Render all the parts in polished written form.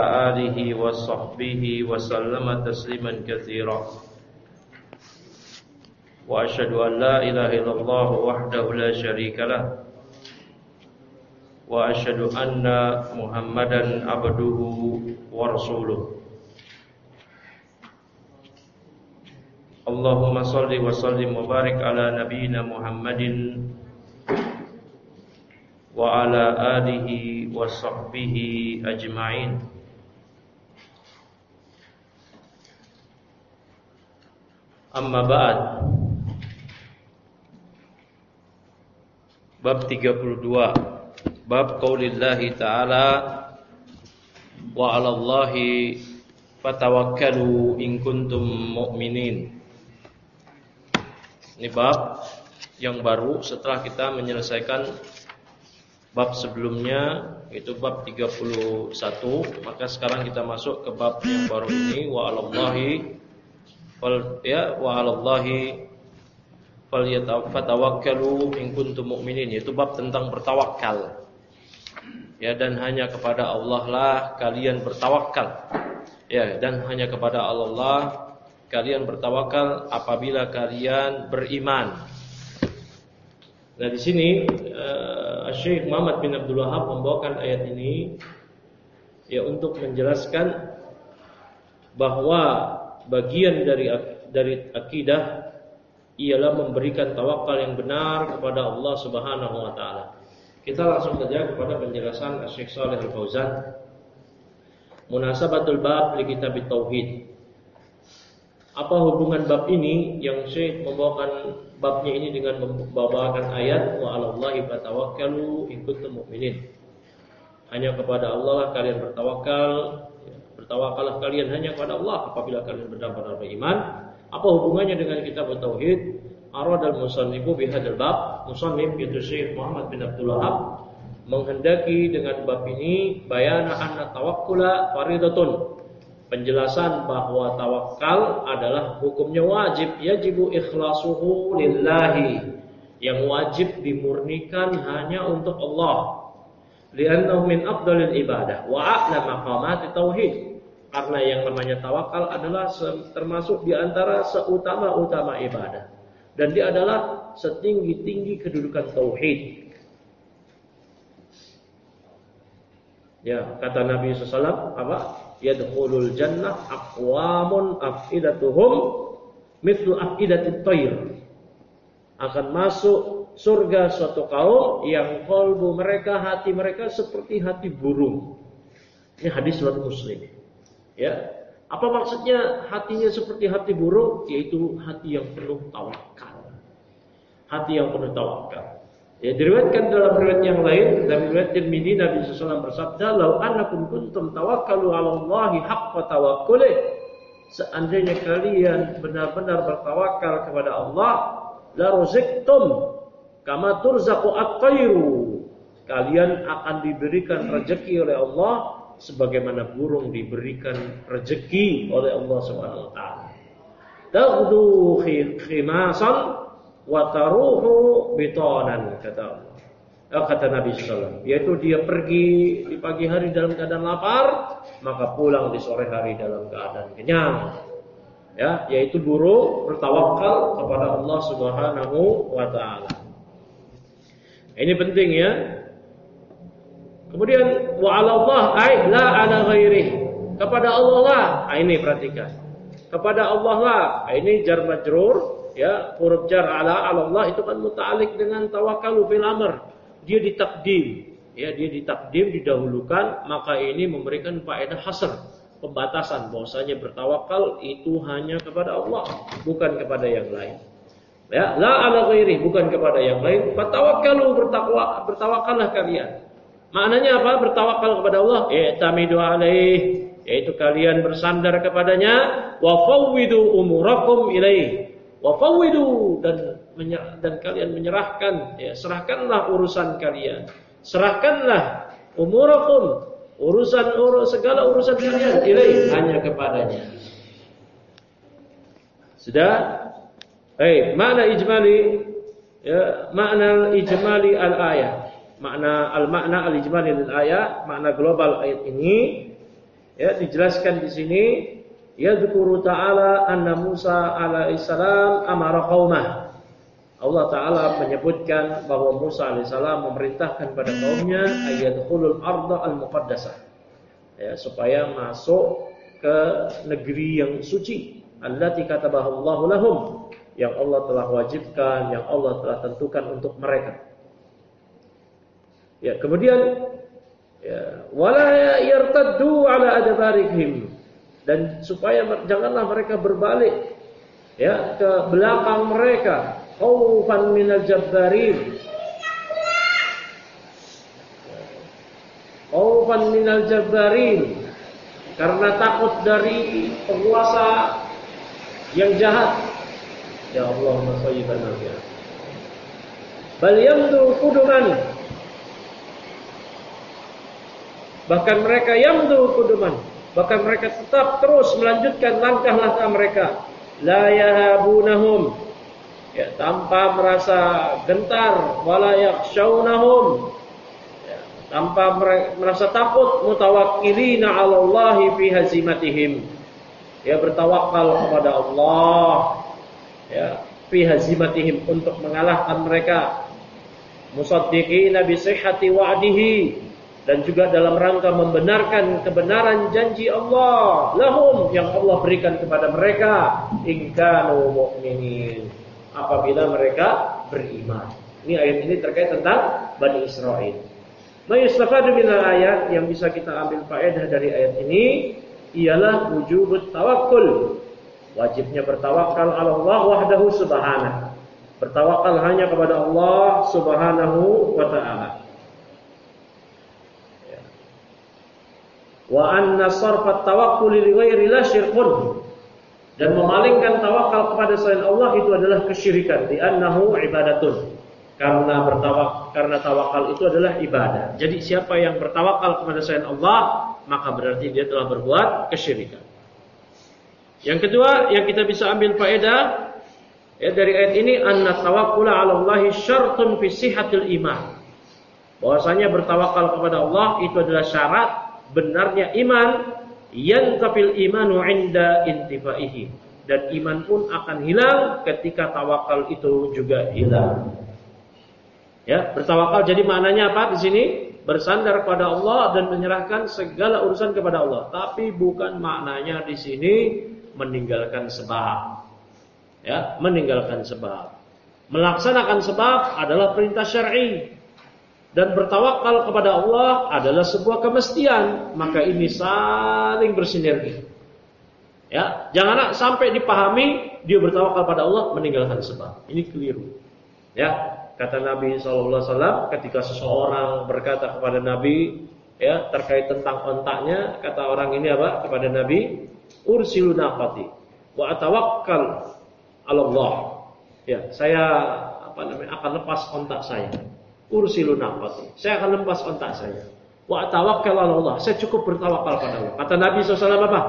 آله وصحبه وسلم تسليما كثيرا وأشهد أن لا إله إلا الله وحده لا شريك له وأشهد أن محمدا عبده ورسوله اللهم صل وسلم وبارك على نبينا محمد وعلى آله وصحبه أجمعين. Amma ba'd. Bab 32. Bab qaulillahi ta'ala wa 'alallahi fatawakkalu in kuntum mu'minin. Ini bab yang baru setelah kita menyelesaikan bab sebelumnya, yaitu bab 31. Maka sekarang kita masuk ke bab yang baru ini, wa 'alallahi wa 'alallahi fatawakkalu in kuntum mu'minin, yaitu bab tentang bertawakal. Ya, dan hanya kepada Allah lah kalian bertawakal. Ya, dan hanya kepada Allah lah kalian bertawakal apabila kalian beriman. Nah, di sini Syekh Muhammad bin Abdul Wahhab membawakan ayat ini ya untuk menjelaskan bahwa bagian dari akidah ialah memberikan tawakal yang benar kepada Allah Subhanahu wa taala. Kita langsung saja kepada penjelasan Syekh Shalih Al-Fauzan. Munasabatul bab li kitab tauhid. Apa hubungan bab ini yang Syekh membawakan babnya ini dengan membawakan ayat wa 'alallahi fatawakkalu in kuntum mu'minin. Hanya kepada Allah kalian bertawakal. Bertawakallah kalian hanya kepada Allah apabila kalian benar-benar beriman. Apa hubungannya dengan kitab tauhid? Aradal musannifu bihadzal bab. Musannif yaitu Syekh Muhammad bin Abdul Wahhab menghendaki dengan bab ini bayana anna tawakkula faridatun. Penjelasan bahwa tawakal adalah hukumnya wajib, yajibu ikhlasuhu lillahi, yang wajib dimurnikan hanya untuk Allah. Li'annahu min afdalil ibadah wa a'la maqamati tauhid. Karena yang namanya tawakal adalah termasuk di antara seutama-utama ibadah, dan dia adalah setinggi-tinggi kedudukan tauhid. Ya, kata Nabi SAW apa? Yadkhulul jannah aqwamun afidatuhum mithlu afidatit tayr. Akan masuk surga suatu kaum yang qalbu mereka, hati mereka seperti hati burung. Ini hadis riwayat Muslim. Ya, apa maksudnya hatinya seperti hati burung? Yaitu hati yang penuh tawakal. Hati yang penuh tawakal. Ya, diriwayatkan dalam riwayat yang lain, dari riwayat Tirmidzi, Nabi SAW bersabda, "Lau annakum kuntum tawakkalu 'ala Allahi haqqa tawakkulih." Seandainya kalian benar-benar bertawakal kepada Allah, la ruziktum kama turzaqu at-tayru. Kalian akan diberikan rezeki oleh Allah sebagaimana burung diberikan rezeki oleh Allah Subhanahu wa taala. Taghdu khimasan wa taruhu bitanan, kata Nabi sallallahu, yaitu dia pergi di pagi hari dalam keadaan lapar, maka pulang di sore hari dalam keadaan kenyang. Ya, yaitu burung bertawakal kepada Allah Subhanahu wa taala. Ini penting ya. Kemudian wa 'ala Allah ay la 'ala ghairih. Kepada Allah lah. Ini perhatikan. Kepada Allah lah. Ini jar majrur, ya, huruf jar 'ala Allah itu kan muta'alliq dengan tawakkalu fil amr. Dia ditakdim, ya, dia ditakdim, didahulukan, maka ini memberikan faedah hasr, pembatasan bahwasanya bertawakal itu hanya kepada Allah, bukan kepada yang lain. Ya, la 'ala ghairih, bukan kepada yang lain. Fatawakkalu, bertawakallah kalian. Maknanya apa? Bertawakal kepada Allah, i'tamidu alaih, yaitu kalian bersandar kepadanya, wa fawwidu umurakum ilaih. Wa fawwidu, dan kalian menyerahkan, ya, serahkanlah urusan kalian. Serahkanlah umurakum, segala urusan kalian ilaih, hanya kepadanya. Sudah? Makna ijmali, ya, makna ijmali al-ayah. Makna al-ijmali lil ayat, makna global ayat ini Ya, dijelaskan di sini yadhkuru ta'ala anna Musa alaihissalam amara qaumah. Allah Ta'ala menyebutkan bahwa Musa alaihissalam memerintahkan pada kaumnya ayadkhulul arda al-muqaddasah, ya, supaya masuk ke negeri yang suci, allati katabahallahu lahum, yang Allah telah wajibkan, yang Allah telah tentukan untuk mereka. Ya, kemudian ya, wala yartaddu ala adbarihim, dan supaya janganlah mereka berbalik, ya, ke belakang mereka, khaufan minal jabbarin, khaufan minal jabbarin, karena takut dari penguasa yang jahat. Ya Allahumma shayyiban nafi'an. Bal yamdu quduman, bahkan mereka yamdu quduman, bahkan mereka tetap terus melanjutkan langkah-langkah mereka, la yahabunahum, ya, tanpa merasa gentar, wala yakhshawnahum, ya, tanpa merasa takut, mutawakkilina 'ala Allahi fi hazimatihim, ya, bertawakal kepada Allah, ya, fi hazimatihim, untuk mengalahkan mereka, musaddiqina bi sihhati wa'dihi, dan juga dalam rangka membenarkan kebenaran janji Allah lahum, yang Allah berikan kepada mereka, in kanu mu'minin, apabila mereka beriman. Ini ayat ini terkait tentang Bani Israil. Mayustafadu minal ayat, yang bisa kita ambil faedah dari ayat ini ialah wujubut tawakkul, wajibnya bertawakal ala Allah wahdahu subhanahu, bertawakal hanya kepada Allah subhanahu wa ta'ala. Wa anna sarfat tawakkul li ghairi la syirkun, dan memalingkan tawakal kepada selain Allah itu adalah kesyirikan, di annahu ibadatun, karena tawakal itu adalah ibadah. Jadi siapa yang bertawakal kepada selain Allah, maka berarti dia telah berbuat kesyirikan. Yang kedua yang kita bisa ambil faedah, ya, dari ayat ini, anna tawakkula 'ala Allahi syartun fi sihhatil iman, bahwasanya bertawakal kepada Allah itu adalah syarat benarnya iman, yantafil imanu 'inda intifaihi, dan iman pun akan hilang ketika tawakal itu juga hilang. Ya, bertawakal jadi maknanya apa di sini? Bersandar kepada Allah dan menyerahkan segala urusan kepada Allah. Tapi bukan maknanya di sini meninggalkan sebab. Ya, meninggalkan sebab. Melaksanakan sebab adalah perintah syar'i. Dan bertawakal kepada Allah adalah sebuah kemestian, maka ini saling bersinergi. Ya, jangan sampai dipahami dia bertawakal pada Allah meninggalkan sebab. Ini keliru. Ya, kata Nabi SAW ketika seseorang berkata kepada Nabi, ya, terkait tentang ontaknya, kata orang ini apa kepada Nabi? Ursilu naqati wa atawakkal 'ala Allah. Ya, saya akan lepas ontak saya. Ursilu naqati, saya akan lepas ontak saya. Wa tawakkal 'ala Allah, saya cukup bertawakal pada Allah. Kata Nabi SAW apa?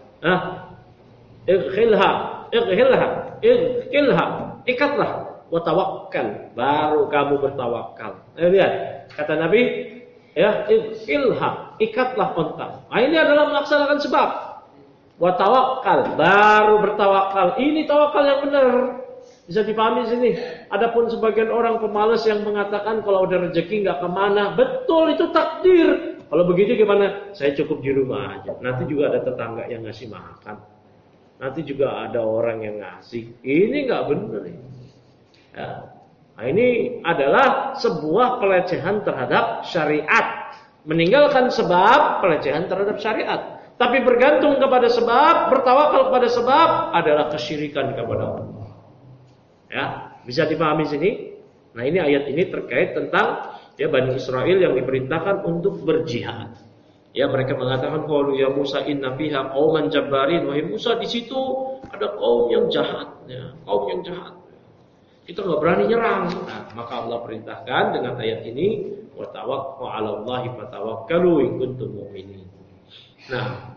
Ighilha, ikatlah, wa tawakkal, baru kamu bertawakal. Lihat, kata Nabi, ya, ighilha, ikatlah ontak. Nah, ini adalah melaksanakan sebab. Wa tawakkal, baru bertawakal. Ini tawakal yang benar. Bisa dipahami sini. Adapun sebagian orang pemalas yang mengatakan kalau ada rezeki nggak kemana, betul, itu takdir. Kalau begitu gimana? Saya cukup di rumah aja. Nanti juga ada tetangga yang ngasih makan. Nanti juga ada orang yang ngasih. Ini nggak benar. Ya. Nah, ini adalah sebuah pelecehan terhadap syariat. Meninggalkan sebab, pelecehan terhadap syariat. Tapi bergantung kepada sebab, bertawakal kepada sebab adalah kesyirikan kepada Allah. Ya, bisa dipahami sini. Nah, ini ayat ini terkait tentang, ya, Bani Israil yang diperintahkan untuk berjihad. Ya, mereka mengatakan, qalu ya Musa inna fiha qauman jabbarin. Wahai Musa, di situ ada kaum yang jahat, ya, kaum yang jahat. Kita enggak berani nyerang. Nah, maka Allah perintahkan dengan ayat ini, wa tawakkalu 'ala Allahi fatawakkalu in kuntum mu'minin. Nah,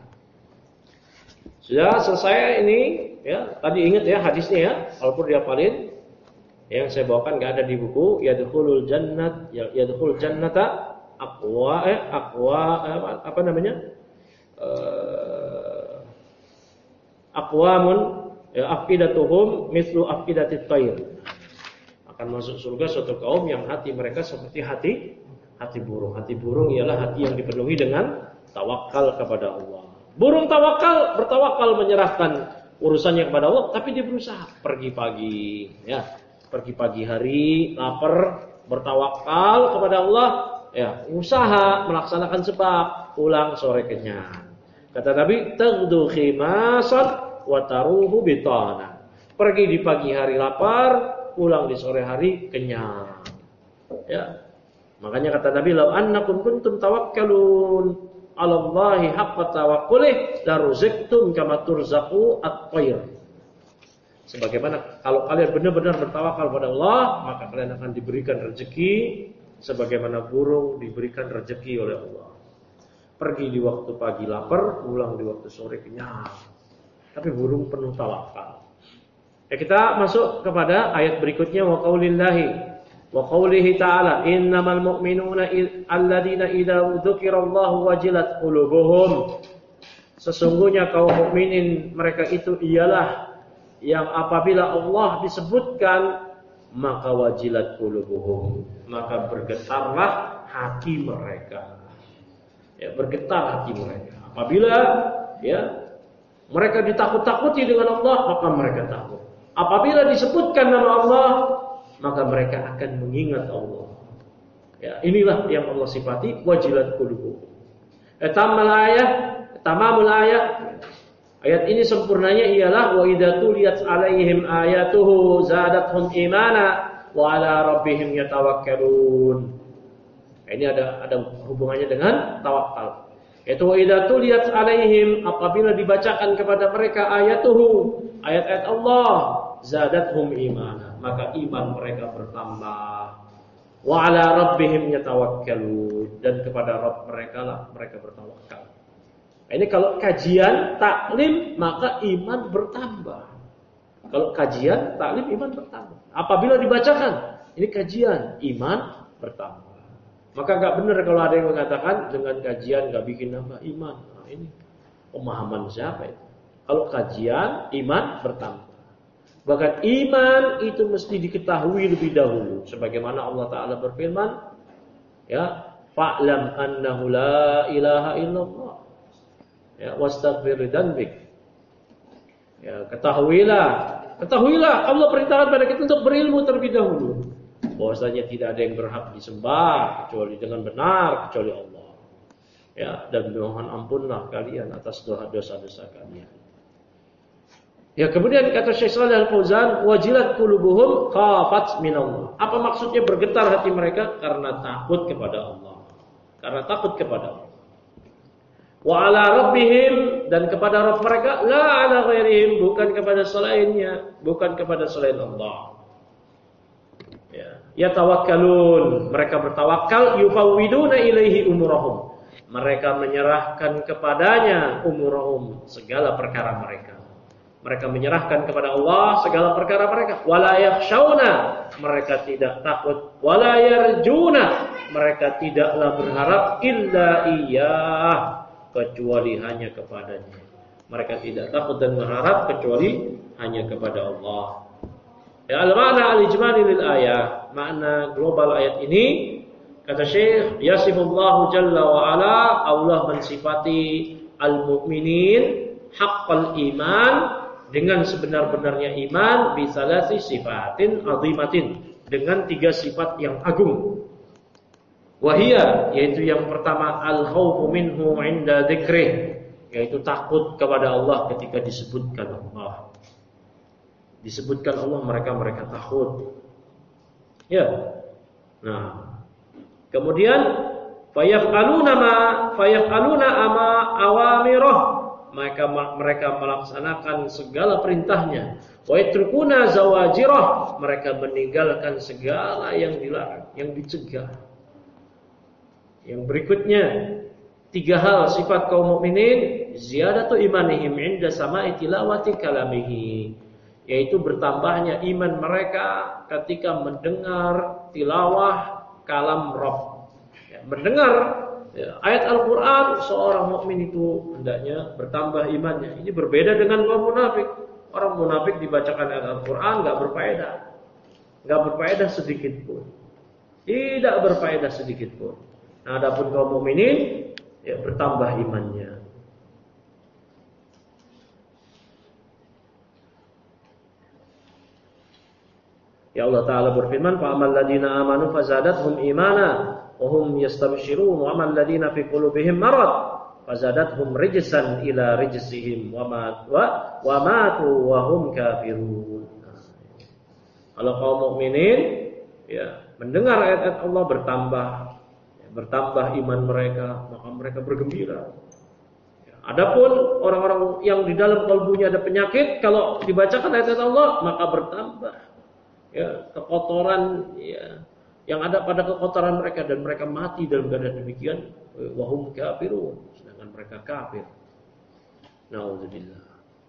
sudah selesai ini, ya. Tadi ingat ya hadisnya, ya, walaupun dihafalin. Yang saya bawakan enggak ada di buku. Yadkhulul jannata aqwa apa namanya? aqwamun afidatuhum mislu afidatit tayr. Akan masuk surga suatu kaum yang hati mereka seperti hati burung. Hati burung ialah hati yang dipenuhi dengan tawakal kepada Allah. Burung bertawakal menyerahkan urusannya kepada Allah, tapi dia berusaha pergi pagi hari, lapar, bertawakal kepada Allah, usaha melaksanakan sebab, pulang sore kenyang. Kata Nabi, taghdu khimasan wa taruhu bitana. Pergi di pagi hari lapar, pulang di sore hari kenyang. Ya. Makanya kata Nabi, "Lau annakum kuntum tawakkalun 'ala Allahi haqqa tawakkulih la ruzqtum kama turzaqu at-tayr." Sebagaimana kalau kalian benar-benar bertawakal pada Allah, maka kalian akan diberikan rezeki sebagaimana burung diberikan rezeki oleh Allah. Pergi di waktu pagi lapar, pulang di waktu sore kenyang. Tapi burung penuh tawakal. Kita masuk kepada ayat berikutnya, wa qaulihi ta'ala innamal mu'minuna alladziina idza dzukirallahu wajilat qulubuhum. Sesungguhnya kaum mukminin mereka itu ialah yang apabila Allah disebutkan maka wajilat qulubuhum, maka bergetarlah hati mereka. Bergetar hati mereka. Apabila mereka ditakut-takuti dengan Allah, maka mereka takut. Apabila disebutkan nama Allah, maka mereka akan mengingat Allah. Inilah yang Allah sifati, wajilat qulubuhum. Tamamul ayat. Ayat ini sempurnanya ialah wa idza tuliyat alaihim ayatuhu zadatuhum imana wa ala rabbihim yatawakkalun. Ini ada hubungannya dengan tawakal. Yaitu wa idza tuliyat alaihim, apabila dibacakan kepada mereka ayatuhu, ayat-ayat Allah, zadathum imana, maka iman mereka bertambah. Wa ala rabbihim yatawakkalun, dan kepada Rabb mereka lah mereka bertawakal. Ini kalau kajian taklim maka iman bertambah. Kalau kajian taklim iman bertambah. Apabila dibacakan ini kajian, iman bertambah. Maka enggak benar kalau ada yang mengatakan dengan kajian enggak bikin nambah iman. Nah, ini pemahaman siapa itu? Kalau kajian iman bertambah. Bahkan iman itu mesti diketahui lebih dahulu, sebagaimana Allah Taala berfirman, fa'lam annahu la ilaha illallah, wastaghfir dzanbik. Ketahuilah Allah perintahkan pada kita untuk berilmu terlebih dahulu, bahwasanya tidak ada yang berhak disembah kecuali dengan benar kecuali Allah. Dan mohon ampunlah kalian atas dosa-dosa kalian. Kemudian kata Syekh Shalih Al-Fauzan, wajilat qulubuhum khafat minallah. Apa maksudnya bergetar hati mereka? Karena takut kepada Allah. Wa ala rabbihim, dan kepada Rabb mereka, la ala ghairihim, bukan kepada selainnya, bukan kepada selain Allah. Yatawakkalun, mereka bertawakal, yufawwiduna ilaihi umurahum. Mereka menyerahkan kepadanya umurahum, segala perkara mereka. Mereka menyerahkan kepada Allah segala perkara mereka. Wala yakhshawna, mereka tidak takut. Wala yarjuna, mereka tidaklah berharap illa iyyah, kecuali hanya kepadanya. Mereka tidak takut dan berharap kecuali hanya kepada Allah. Al-ma'na al-ijmali lil ayat, makna global ayat ini, kata Syekh, yasifullahu jalla wa ala, Allah mensifati al-mu'minin haqqal iman, dengan sebenar-benarnya iman, bisalasi sifatin azimatin, dengan 3 sifat yang agung. Wahia, yaitu yang pertama, al-khawfu minhu 'inda dzikrih, yaitu takut kepada Allah ketika disebutkan Allah. Disebutkan Allah, mereka takut. Nah, kemudian fayaf'aluna ama awamirah, maka mereka melaksanakan segala perintahnya. Wa yatrukuna zawajirah, mereka meninggalkan segala yang dilarang, yang dicegah. Yang berikutnya, 3 hal sifat kaum mukminin, ziyadatu imanihim 'inda sama'i tilawati kalamihi, yaitu bertambahnya iman mereka ketika mendengar tilawah kalam Rabb. Mendengar ya, ayat Al-Quran, seorang mukmin itu hendaknya bertambah imannya. Ini berbeda dengan kaum munafik. Orang munafik dibacakan ayat Al-Quran nggak berfaedah sedikit pun, tidak berfaedah sedikit pun. Nah, adapun kaum mukminin ya bertambah imannya. Ya Allah Ta'ala berfirman, فَأَمَّا الَّذِينَ آمَنُوا فَزَادَتْهُمْ إِيمَانًا وَهُمْ يَسْتَبْشِرُونَ وَأَمَّا الَّذِينَ فِي قُلُوبِهِمْ مَرَضٌ فَزَادَتْهُمْ رِجْسًا إِلَى رِجْسِهِمْ وَمَاتُوا وَهُمْ كَافِرُونَ. Kalau kaum mukminin ya mendengar ayat-ayat Allah bertambah iman mereka, maka mereka bergembira. Adapun orang-orang yang di dalam kalbunya ada penyakit, kalau dibacakan ayat-ayat Allah maka bertambah ya kekotoran ya yang ada pada kekotoran mereka, dan mereka mati dalam keadaan demikian, wahum kafirun, sedangkan mereka kafir. Nauzubillah.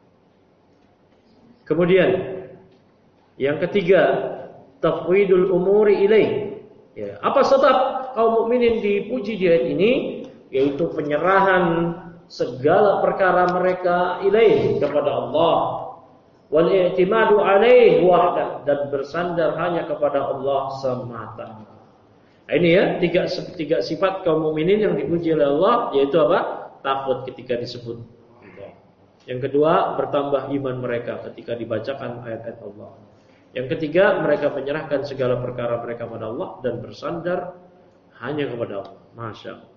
Kemudian yang ketiga, tafwidul umuri ilaih. Ya, apa sebab kaum mukminin dipuji di ayat ini? Yaitu penyerahan segala perkara mereka ilaih kepada Allah. Wal i'timadu alaih wahdah, dan bersandar hanya kepada Allah semata. Nah, ini ya tiga sifat kaum mukminin yang dipuji oleh Allah, yaitu apa? Takut ketika disebut Allah. Yang kedua, bertambah iman mereka ketika dibacakan ayat-ayat Allah. Yang ketiga, mereka menyerahkan segala perkara mereka kepada Allah dan bersandar hanya kepada Allah. Masya Allah.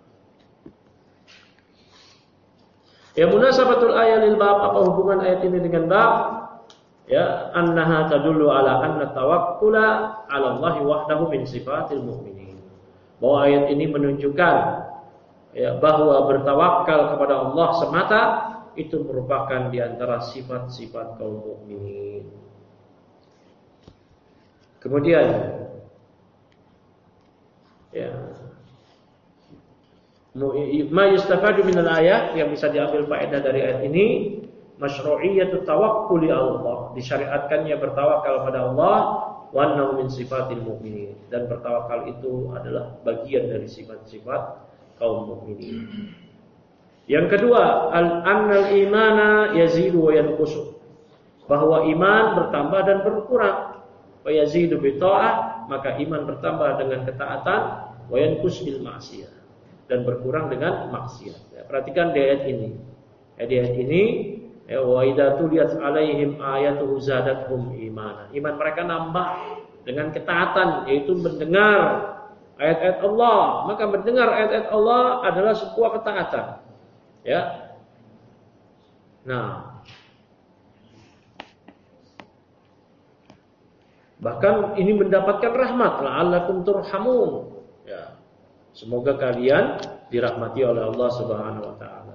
Ya, munasabatul ayat lil bab, apa hubungan ayat ini dengan bab? Ya, annaha tadullu ala anna tawakkula 'ala Allah wahdahu min sifatil mu'minin. Bahwa ayat ini menunjukkan ya bahwa bertawakal kepada Allah semata itu merupakan di antara sifat-sifat kaum mukminin. Kemudian ya ma yustafadu minal ayat, yang bisa diambil faedah dari ayat ini, masyru'iyyatut tawakkuli Allah, disyariatkannya bertawakal pada Allah, wa annahu min sifatil mu'minin, dan bertawakal itu adalah bagian dari sifat-sifat kaum mukminin. Yang kedua, annal imana yazidu wa yanqusu, bahwa iman bertambah dan berkurang. Wa yazidu bi ta'ah, maka iman bertambah dengan ketaatan, wa yanqus bil ma'siyah, dan berkurang dengan maksiat. Ya, perhatikan di ayat ini. Di ayat ini, wa idza tuliyat alaihim ayatuhu zadatuhum imana. Iman mereka nambah dengan ketaatan, yaitu mendengar ayat-ayat Allah. Maka mendengar ayat-ayat Allah adalah sebuah ketaatan. Ya. Nah, bahkan ini mendapatkan rahmat, la'allakum turhamun. Ya. Semoga kalian dirahmati oleh Allah Subhanahu wa taala.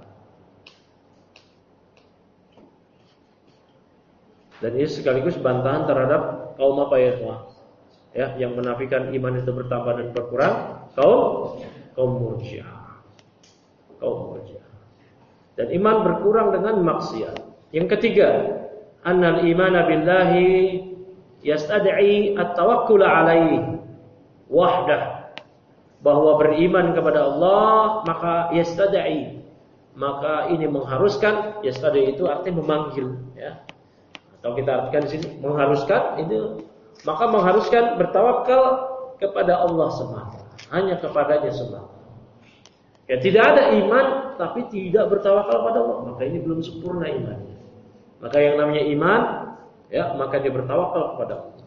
Dan ini sekaligus bantahan terhadap kaum apa ya, ya, yang menafikan iman itu bertambah dan berkurang, kaum Murji'ah. Kaum Murji'ah. Dan iman berkurang dengan maksiat. Yang ketiga, annal imana billahi yastad'i at-tawakkul 'alaihi wahdah. Bahwa beriman kepada Allah maka yastad'i, maka ini mengharuskan. Yastad'i itu artinya memanggil, ya. Atau kita artikan di sini mengharuskan, itu maka mengharuskan bertawakal kepada Allah semata, hanya kepadanya semata. Ya, tidak ada iman tapi tidak bertawakal pada Allah, maka ini belum sempurna imannya. Maka yang namanya iman, ya, maka dia bertawakal kepada Allah.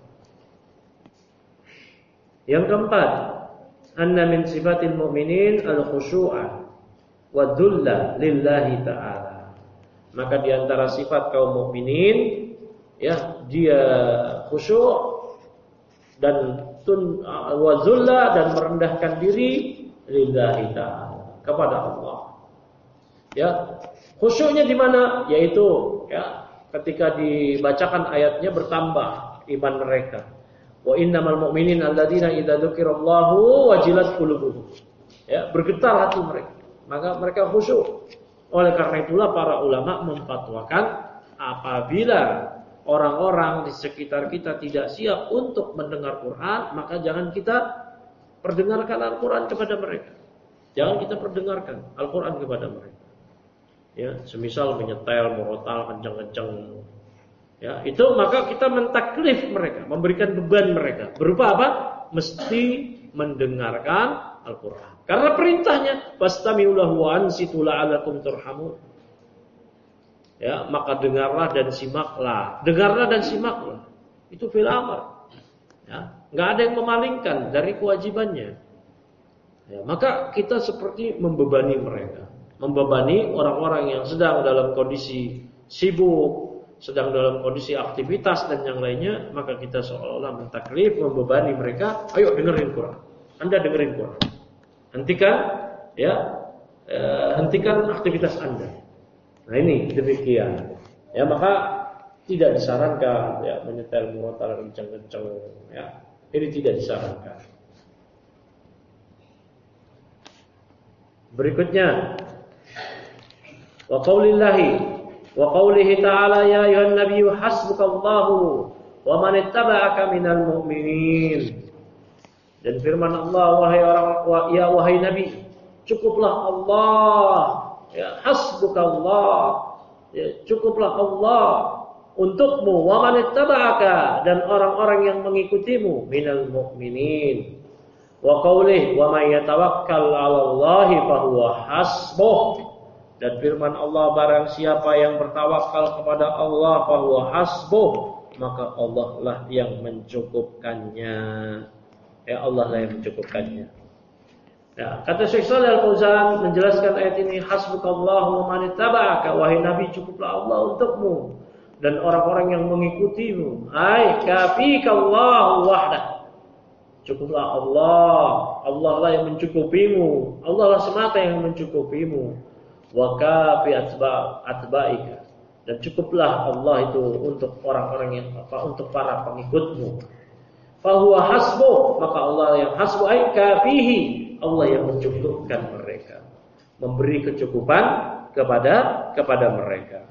Yang keempat, anna min sifatil mu'minin al-khushu'a wa dhulla lillahi ta'ala. Maka di antara sifat kaum mukminin, ya, dia khusyuk dan wa dhulla, dan merendahkan diri lillahi ta'ala, kepada Allah. Ya, khusyuknya di mana? Yaitu ya ketika dibacakan ayatnya bertambah iman mereka. Wa innamal mu'minin alladzina idza dzukirallahu wajilat qulubuhum. Ya, bergetar hati mereka. Maka mereka khusyuk. Oleh karena itulah para ulama memfatwakan apabila orang-orang di sekitar kita tidak siap untuk mendengar Quran, maka jangan kita perdengarkan Al-Quran kepada mereka. Jangan kita perdengarkan Al-Quran kepada mereka. Ya, semisal menyetel, merotal kencang-kencang. Ya, itu maka kita mentaklif mereka, memberikan beban mereka. Berupa apa? Mesti mendengarkan Al-Quran. Karena perintahnya, fastami'u lahu wa ansitu la'allakum turhamun. Ya, maka dengarlah dan simaklah. Dengarlah dan simaklah. Itu fil amr. Ya, enggak ada yang memalingkan dari kewajibannya. Ya, maka kita seperti membebani mereka. Membebani orang-orang yang sedang dalam kondisi sibuk, sedang dalam kondisi aktivitas dan yang lainnya, maka kita seolah-olah mentaklif, membebani mereka. Ayo dengerin Quran. Anda dengerin Quran. Hentikan, ya, hentikan aktivitas Anda. Nah ini demikian. Ya maka tidak disarankan ya menyetel murotal kencang-kencang. Ya ini tidak disarankan. Berikutnya, wa qaulihi ta'ala ya ayuhan nabiyyu hasbukallahu wa man ittaba'aka minal mu'minin. Dan firman Allah, wahai nabi, cukuplah Allah, ya hasbukallah, ya cukuplah Allah untukmu, wa man ittaba'aka, dan orang-orang yang mengikutimu, minal mu'minin. Wa qaulih wa may yatawakkal 'alallahi fahuwa hasbuh. Dan firman Allah, barang siapa yang bertawakal kepada Allah fahuwa hasbuh, maka Allah lah yang mencukupkannya. Ya Allah lah yang mencukupkannya. Ya, kata Syekh Shalih Al-Fauzan menjelaskan ayat ini, hasbukallahu wa man ittaba'aka, wahai nabi cukuplah Allah untukmu dan orang-orang yang mengikutimu. Ai kafikallahu wahdah. Cukuplah Allah, Allah lah yang mencukupimu, Allah lah semata yang mencukupimu. Wa kafi atba'ika, dan cukuplah Allah itu untuk orang-orang yang untuk para pengikutmu. Fahuwa hasbuh, maka Allah yang hasbuh ay kafihi, Allah yang mencukupkan mereka, memberi kecukupan kepada mereka.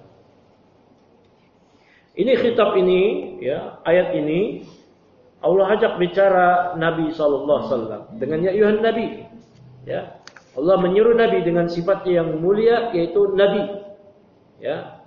Ini khitab ini, ya ayat ini Allah ajak bicara Nabi SAW dengan ya ayuhan Nabi. Ya, Allah menyuruh Nabi dengan sifatnya yang mulia, yaitu Nabi. Ya.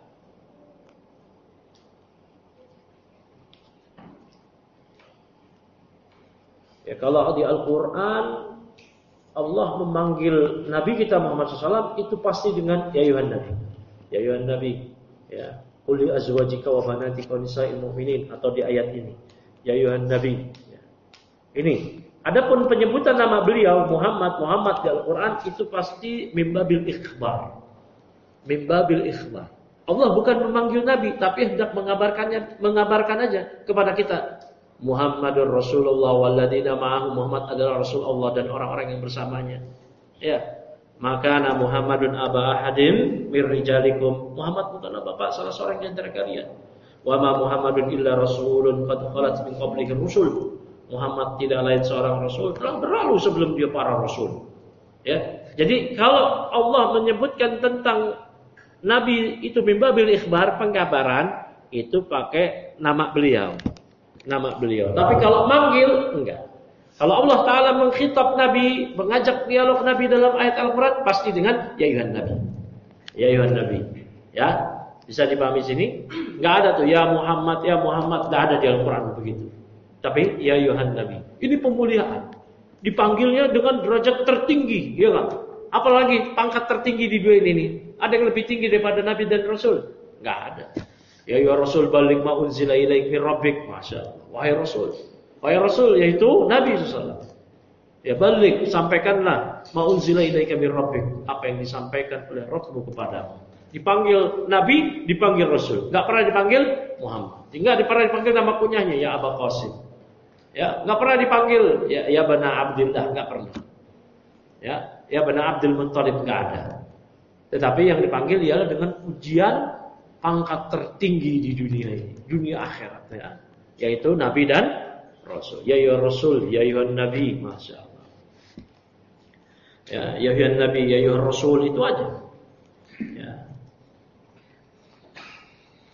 Ya, kalau di Al-Quran Allah memanggil Nabi kita Muhammad SAW itu pasti dengan ya ayuhan Nabi. Ya ayuhan Nabi. Ya. Qul li azwajika wa banatika wa nisa'il mu'minin, atau di ayat ini. Ya ayuhan Nabi. Ya. Ini. Adapun penyebutan nama beliau Muhammad di Al-Quran itu pasti mimbabil ikhbar. Mimbabil ikhbar. Allah bukan memanggil Nabi, tapi hendak mengabarkan aja kepada kita. Muhammadur Rasulullah walladzina ma'ahu, Muhammad adalah Rasul Allah dan orang-orang yang bersamanya. Ya. Maka Muhammadun aba ahadin mir rijalikum. Muhammad bukanlah bapak salah seorang di antara kalian. Wa ma Muhammadun illa rasulun qad khalat min qablihi rusul. Muhammad tidak lain seorang rasul, telah berlalu sebelum dia para rasul. Ya. Jadi kalau Allah menyebutkan tentang Nabi itu mimbabil ikhbar, pengkabaran, itu pakai nama beliau. Nama beliau. Tapi kalau manggil, enggak. Kalau Allah Ta'ala mengkhitab Nabi, mengajak dialog Nabi dalam ayat Al-Quran, pasti dengan ya ayuhan Nabi. Ya ayuhan Nabi. Ya, bisa dipahami sini? Enggak ada tuh ya Muhammad, enggak ada di Al-Quran begitu. Tapi ya ayuhan Nabi. Ini pemuliaan. Dipanggilnya dengan derajat tertinggi, ya kan? Apalagi pangkat tertinggi di dunia ini. Ada yang lebih tinggi daripada Nabi dan Rasul? Enggak ada. Ya ayuhar Rasul baligh ma unzila ilaik min rabbik. Masyaallah. Wahai Rasul. Wahai Rasul, yaitu Nabi SAW. Ya baligh, sampaikanlah ma unzila ilaika min rabbik, apa yang disampaikan oleh Rabbmu kepadamu. Dipanggil Nabi, dipanggil Rasul. Enggak pernah dipanggil Muhammad. Enggak pernah dipanggil nama kunyahnya ya Aba Qasim. Ya, enggak pernah dipanggil ya Bana Abdillah, enggak pernah. Ya Bana Abdul Muttalib, enggak ada. Tetapi yang dipanggil ialah dengan pujian pangkat tertinggi di dunia ini, dunia akhirat ya. Yaitu Nabi dan Rasul. Ya ayuhar Rasul, ya ayuhan Nabi, masyaallah. Ya ayuhan Nabi, ya ayuhar Rasul, itu aja. Ya.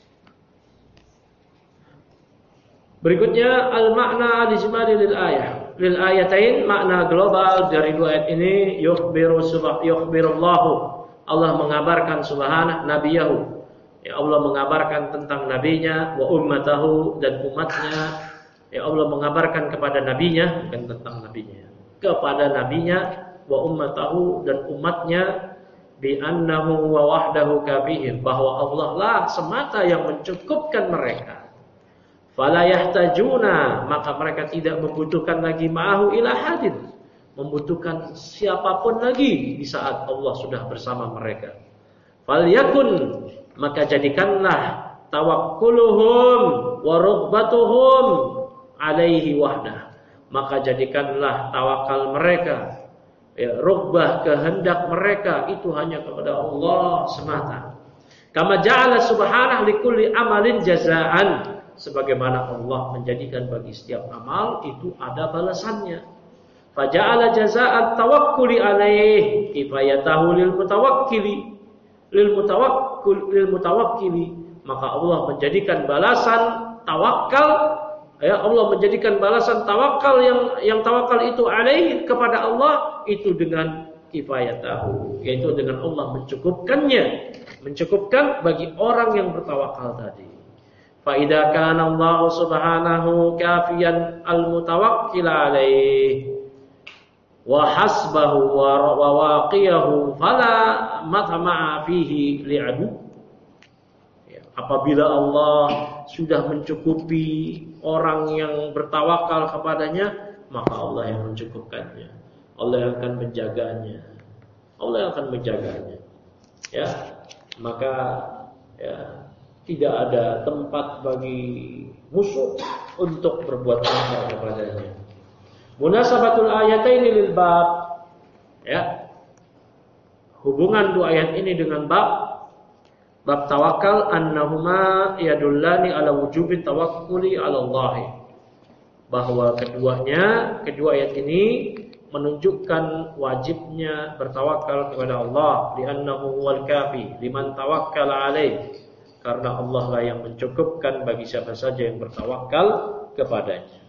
Berikutnya al-makna al-ijmali lil ayah. lil ayatain, makna global dari dua ayat ini, yukhbirullahu, Allah mengabarkan subhanahu nabiyahu, ya Allah mengabarkan tentang nabinya, wa ummatahu, dan umatnya, ya Allah mengabarkan kepada nabinya, bukan tentang nabinya, kepada nabinya, wa ummatahu, dan umatnya, bi annahu wa wahdahu kafihim, bahwa Allah lah semata yang mencukupkan mereka. Fala yahtajuna, maka mereka tidak membutuhkan lagi ma'ahu ila hadin, membutuhkan siapapun lagi di saat Allah sudah bersama mereka. Falyakun, maka jadikanlah tawakkuluhum wa rughbatuhum alaihi wahdah, maka jadikanlah tawakal mereka, ya, rughbah, kehendak mereka itu hanya kepada Allah semata. Kama ja'ala subhanahu likulli amalin jazaan, sebagaimana Allah menjadikan bagi setiap amal itu ada balasannya. Faja'ala jaza'at tawakkuli alaih kifayatahu lil mutawakkili, maka Allah menjadikan balasan tawakal, ya Allah menjadikan balasan tawakal yang tawakal itu alaih kepada Allah itu dengan kifayatahu, yaitu dengan Allah mencukupkan bagi orang yang bertawakal tadi. Fa idza kana Allah subhanahu kafiyan al-mutawakkil alaih wa hasbahu wa waqiyahu fala matama'a fihi li'adu. Ya, apabila Allah sudah mencukupi orang yang bertawakal kepadanya, maka Allah yang mencukupkannya, Allah yang akan menjaganya, Allah yang akan menjaganya. Ya, maka ya tidak ada tempat bagi musuh untuk berbuat kasar kepadanya. Munasabatul ayataini lil bab, ya. Hubungan dua ayat ini dengan bab tawakal, annahuma yadullani ala wujubi tawakkuli ala Allah. Bahwa kedua ayat ini menunjukkan wajibnya bertawakal kepada Allah, li'annahu wal kafi liman tawakkala alaih, karena Allah lah yang mencukupkan bagi siapa saja yang bertawakal kepadanya.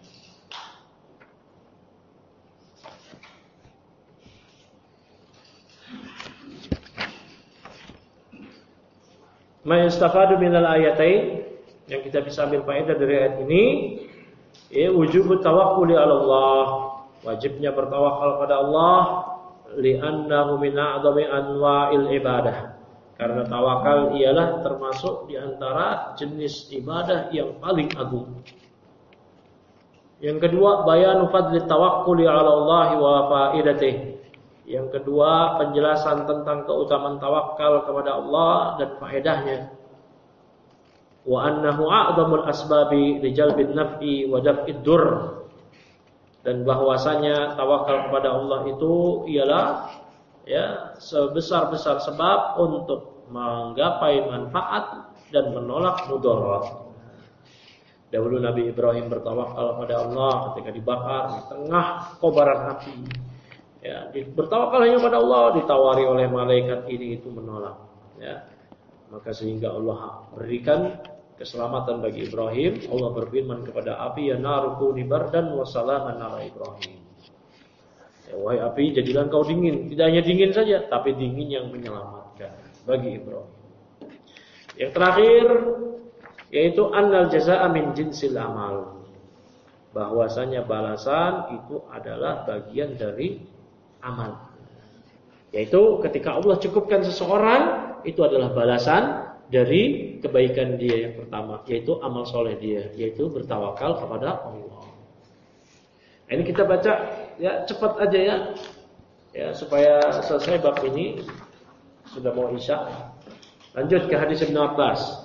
Ma yustafadu minal ayatain, yang kita bisa ambil faedah dari ayat ini, ya wujubut tawakkuli 'ala Allah, wajibnya bertawakal pada Allah, li'annahu min a'dhami anwa'il ibadah, karena tawakal ialah termasuk di antara jenis ibadah yang paling agung. Yang kedua, bayanu fadli tawakkuli 'ala Allah wa fa'idatih. Yang kedua, penjelasan tentang keutamaan tawakal kepada Allah dan faedahnya. Wa annahu a'dhamul asbabi li jalbin naf'i wa daf'id dur. Dan bahwasanya tawakal kepada Allah itu ialah ya sebesar-besar sebab untuk menggapai manfaat dan menolak mudarat. Dahulu Nabi Ibrahim bertawakal kepada Allah ketika dibakar di tengah kobaran api. Ya, bertawakal hanya pada Allah, ditawari oleh malaikat ini itu menolak. Ya, maka sehingga Allah berikan keselamatan bagi Ibrahim. Allah berfirman kepada api, ya naru kuni bardan wa salaman ala Ibrahim. Ya, wahai api, jadilah engkau dingin. Tidak hanya dingin saja, tapi dingin yang menyelamatkan bagi Ibrahim. Yang terakhir, yaitu annal jazaa'a min jinsil amal. Bahwasanya balasan itu adalah bagian dari amal. Yaitu ketika Allah cukupkan seseorang, itu adalah balasan dari kebaikan dia yang pertama, yaitu amal soleh dia, yaitu bertawakal kepada Allah. Ini kita baca ya cepat aja ya supaya selesai bab ini. Sudah mau isya. Lanjut ke hadis Ibnu Abbas.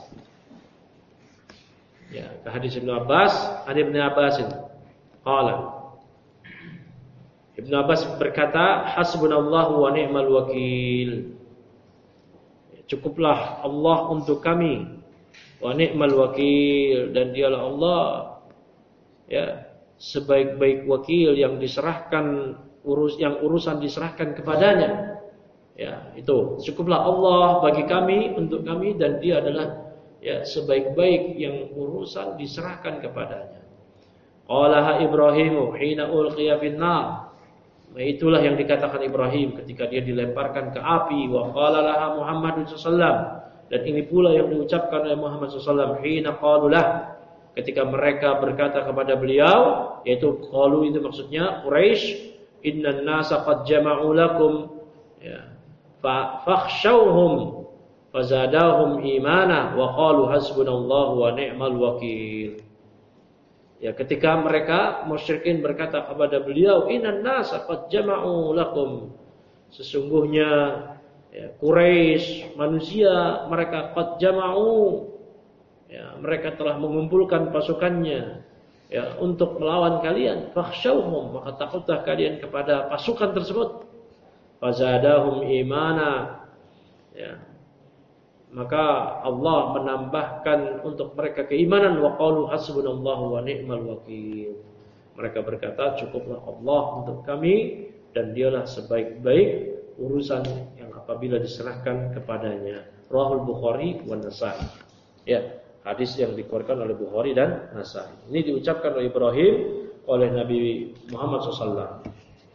Ya, ke hadis Ibnu Abbas, Ibnu Abbasin qala, Ibnu Abbas berkata, hasbunallahu wa ni'mal wakil. Cukuplah Allah untuk kami, wa ni'mal wakil, dan dialah Allah ya sebaik-baik wakil yang diserahkan urusan diserahkan kepadanya. Ya, itu cukuplah Allah bagi kami, untuk kami, dan dia adalah ya sebaik-baik yang urusan diserahkan kepadanya. Qalaha Ibrahimu hina ulqiya finnar. Itulah yang dikatakan Ibrahim ketika dia dilemparkan ke api. Wa qala laha Muhammadun sallallahu. Dan ini pula yang diucapkan oleh Muhammad sallallahu hina qalulah, ketika mereka berkata kepada beliau, yaitu qalu itu maksudnya Quraisy, innan nasa qad jama'u lakum ya fakhshawhum fazadahum imana wa qalu hasbunallahu wa ni'mal wakil. Ya, ketika mereka musyrikin berkata kepada beliau, innan nasa qad jama'u lakum, sesungguhnya ya, Quraisy manusia mereka qad jama'u, ya, mereka telah mengumpulkan pasukannya ya untuk melawan kalian. Fakhshawhum, maka takutlah kalian kepada pasukan tersebut. Fazadahum imana, ya, maka Allah menambahkan untuk mereka keimanan. Wa qalu hasbunallahu wa ni'mal wakil. Mereka berkata, cukuplah Allah untuk kami dan dialah sebaik-baik urusan yang apabila diserahkan kepadanya. Rawahul Bukhari wa Nasa'i. Ya, hadis yang dikeluarkan oleh Bukhari dan Nasa'i. Ini diucapkan oleh Ibrahim oleh Nabi Muhammad SAW.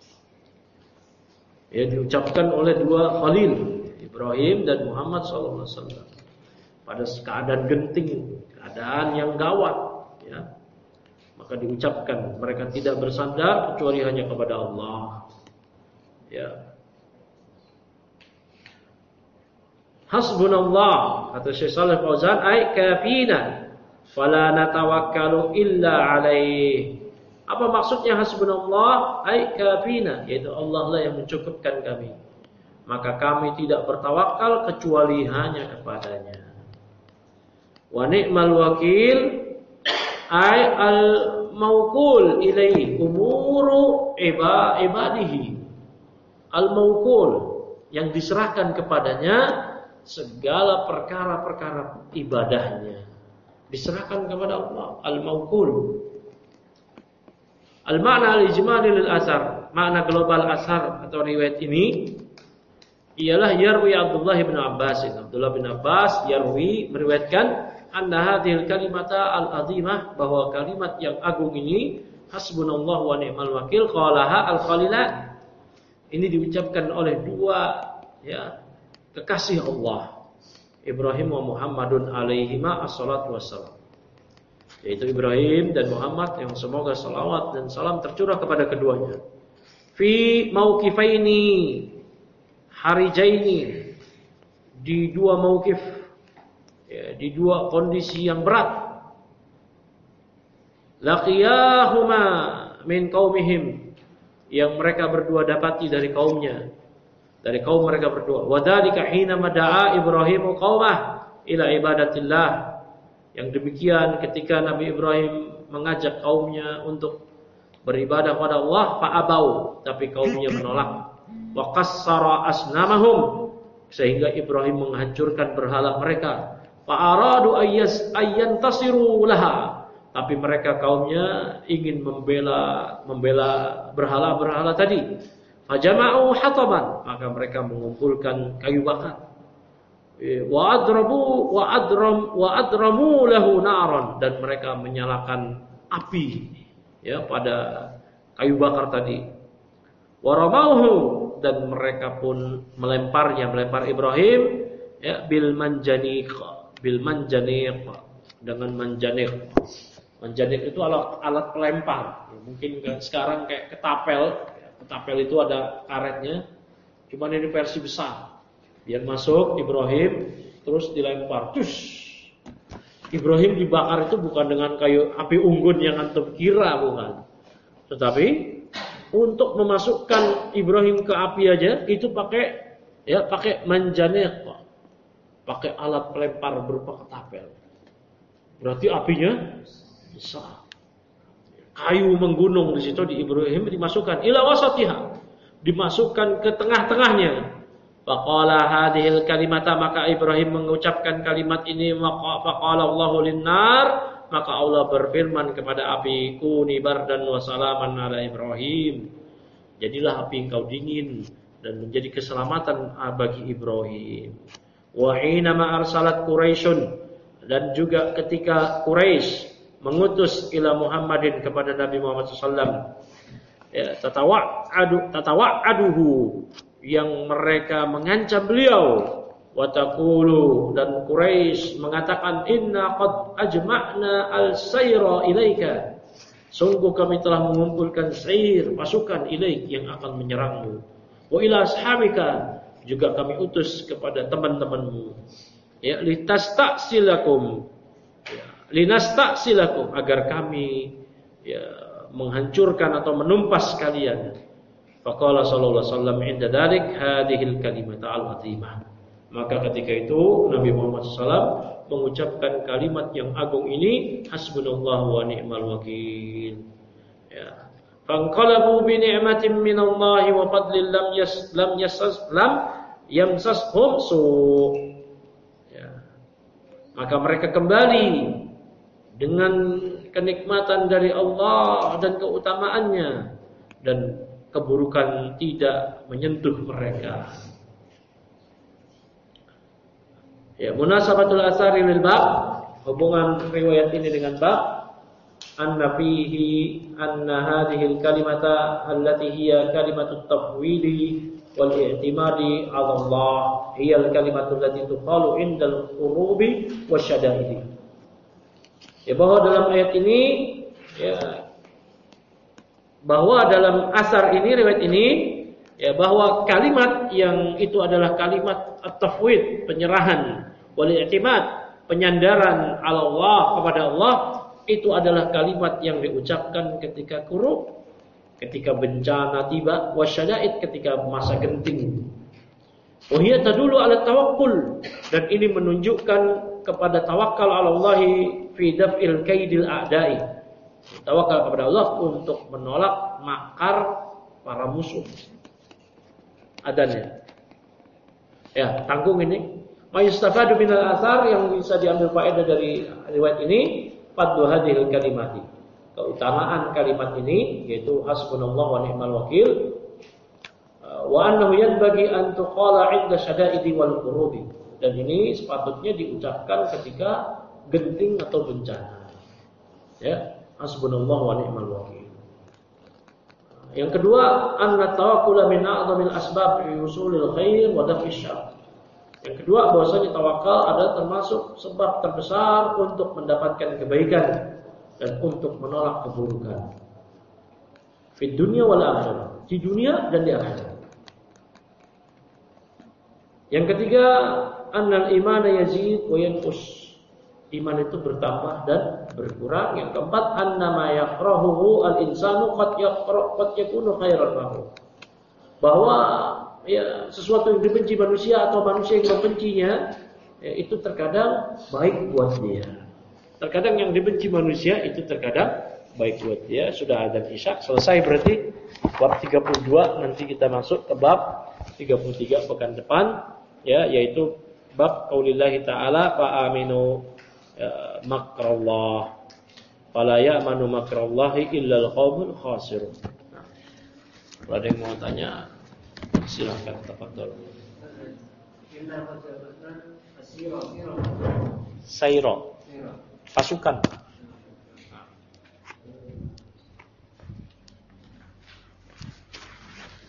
Ya, diucapkan oleh dua khalil, Ibrahim dan Muhammad SAW, pada keadaan genting, keadaan yang gawat, ya. Maka diucapkan, mereka tidak bersandar kecuali hanya kepada Allah. Ya. Hasbunallah, kata Syekh Shalih Fauzan, ay kafina fala natawakkalu illa alaih. Apa maksudnya hasbunallah? Ay kafina, yaitu Allah lah yang mencukupkan kami, maka kami tidak bertawakal kecuali hanya kepadanya. Wa ni'mal wakil ay al mauqul ilaihi umuru ibadihi. Al mauqul, yang diserahkan kepadanya segala perkara-perkara ibadahnya, diserahkan kepada Allah. Al mauqul. Al makna al ijmali lil asar, makna global asar atau riwayat ini ialah yarwi Abdullah bin Abbas. Abdullah bin Abbas yarwi meriwayatkan anna hadhil kalimata al-azimah, bahwa kalimat yang agung ini hasbunallahu wa ni'mal wakil qalaha al-khalilan, ini diucapkan oleh dua ya kekasih Allah, Ibrahim wa Muhammadun alaihima assalatu wassalam, yaitu Ibrahim dan Muhammad, yang semoga salawat dan salam tercurah kepada keduanya. Fi mauqifaini harijaini, di dua mauqif, ya, di dua kondisi yang berat. Laqiyahuma min qaumihim, yang mereka berdua dapati dari kaumnya, dari kaum mereka berdua. Wadzalika hina mada'a Ibrahim qaumah ila ibadatillah, yang demikian ketika Nabi Ibrahim mengajak kaumnya untuk beribadah kepada Allah, fa'abau, tapi kaumnya menolak. Wa qassara asnamahum, sehingga Ibrahim menghancurkan berhala mereka. Fa'aradu ayyantasiru laha, tapi mereka kaumnya ingin membela berhala-berhala tadi. Fajama'u hataban, maka mereka mengumpulkan kayu bakar. Wa adramu lahu naran, dan mereka menyalakan api ya pada kayu bakar tadi. Wa ramauhu, dan mereka pun melempar Ibrahim ya bil manjaniq, dengan manjaniq. Manjaniq itu alat pelempar. Ya, mungkin sekarang kayak ketapel. Ketapel itu ada karetnya, cuman ini versi besar. Dia masuk Ibrahim, terus dilempar. Ibrahim dibakar itu bukan dengan kayu api unggun yang antum kira, bukan. Tetapi untuk memasukkan Ibrahim ke api aja itu pakai manjaniq, pakai alat pelempar berupa ketapel. Berarti apinya besar. Kayu menggunung di situ, di Ibrahim dimasukkan ila wasatiha, dimasukkan ke tengah-tengahnya. Faqala hadhil kalimata, maka Ibrahim mengucapkan kalimat ini. Faqala Allahu linnar, maka Allah berfirman kepada api, kuni bardan wa salaman ala Ibrahim, jadilah api engkau dingin dan menjadi keselamatan bagi Ibrahim. Wa hina ma arsalat Quraisyun, dan juga ketika Quraisy mengutus ila Muhammadin kepada Nabi Muhammad SAW. Ya, tatawa'aduhu yang mereka mengancam beliau. Wa taqulu dan Quraisy mengatakan inna qad ajma'na al-sayra ilaika. Sungguh kami telah mengumpulkan sair pasukan ilaik yang akan menyerangmu. Wa ila ashabika juga kami utus kepada teman-temanmu. Ya litastasilakum. Ya, linastasilakum agar kami ya menghancurkan atau menumpas kalian. Faqala sallallahu alaihi wasallam inda dzalik hadhil kalimata al-azimah. Maka ketika itu Nabi Muhammad SAW mengucapkan kalimat yang agung ini, hasbunallahu wa ni'mal wakil. Ya. Fanqalabu bi ni'matin minallahi wa fadlin lam yamsashum su'. Ya. Maka mereka kembali dengan kenikmatan dari Allah dan keutamaannya, dan keburukan tidak menyentuh mereka. Ya, munasabatul asari lil bab, hubungan riwayat ini dengan bab, anna fihi anna hadhihi al-kalimata allati hiya kalimatut tafwidi wal i'timadi 'ala Allah hiya al-kalimatu allati tuqalu indal qurubi wasyada'idi. Ya, bahwa dalam ayat ini ya, bahwa dalam asar ini, riwayat ini ya, bahwa kalimat yang itu adalah kalimat at-tafwid, penyerahan, wal i'timad, penyandaran ala Allah, kepada Allah, itu adalah kalimat yang diucapkan ketika kurub, ketika bencana tiba, wasyada'id, ketika masa genting. Wahiyya tadullu ala tawakkul, dan ini menunjukkan kepada tawakal ala Allah fi daf'il kaidil a'da'i. Tawakal kepada Allah untuk menolak makar para musuh. Adanya. Ya, tanggung ini. Mayustafadu minal athar, yang bisa diambil faedah dari riwayat ini, fadlu hadhil kalimati. Keutamaan kalimat ini yaitu hasbunallahu wa ni'mal wakil. Wa annahu yanbaghi an tuqala 'inda syada'idi wal qurubi. Dan ini sepatutnya diucapkan ketika genting atau bencana. Ya, hasbunallahu wa ni'mal wakil. Yang kedua, anna tawakkula min a'zamil asbab fi wusulil khair wa daf'i syarr. Yang kedua, bahwasanya tawakal adalah termasuk sebab terbesar untuk mendapatkan kebaikan dan untuk menolak keburukan. Fi dunya wal akhirah, di dunia dan di akhirat. Yang ketiga, annal imana yazid wa yanqus. Iman itu bertambah dan berkurang. Yang keempat, annama yakrahuhu al-insanu qad yakunu khairan lahu. Bahwa ya, sesuatu yang dibenci manusia atau manusia yang membencinya ya, itu terkadang baik buat dia. Terkadang yang dibenci manusia itu terkadang baik buat dia. Sudah adzan Isya selesai, berarti bab 32, nanti kita masuk ke bab 33 pekan depan ya, yaitu bab qaulillahi ta'ala fa aminu makrallah fala ya'manu makrallahi illal qaumul khasirun. Nah, kalau ada yang mau tanya silakan, tafadhol. Sayro, pasukan.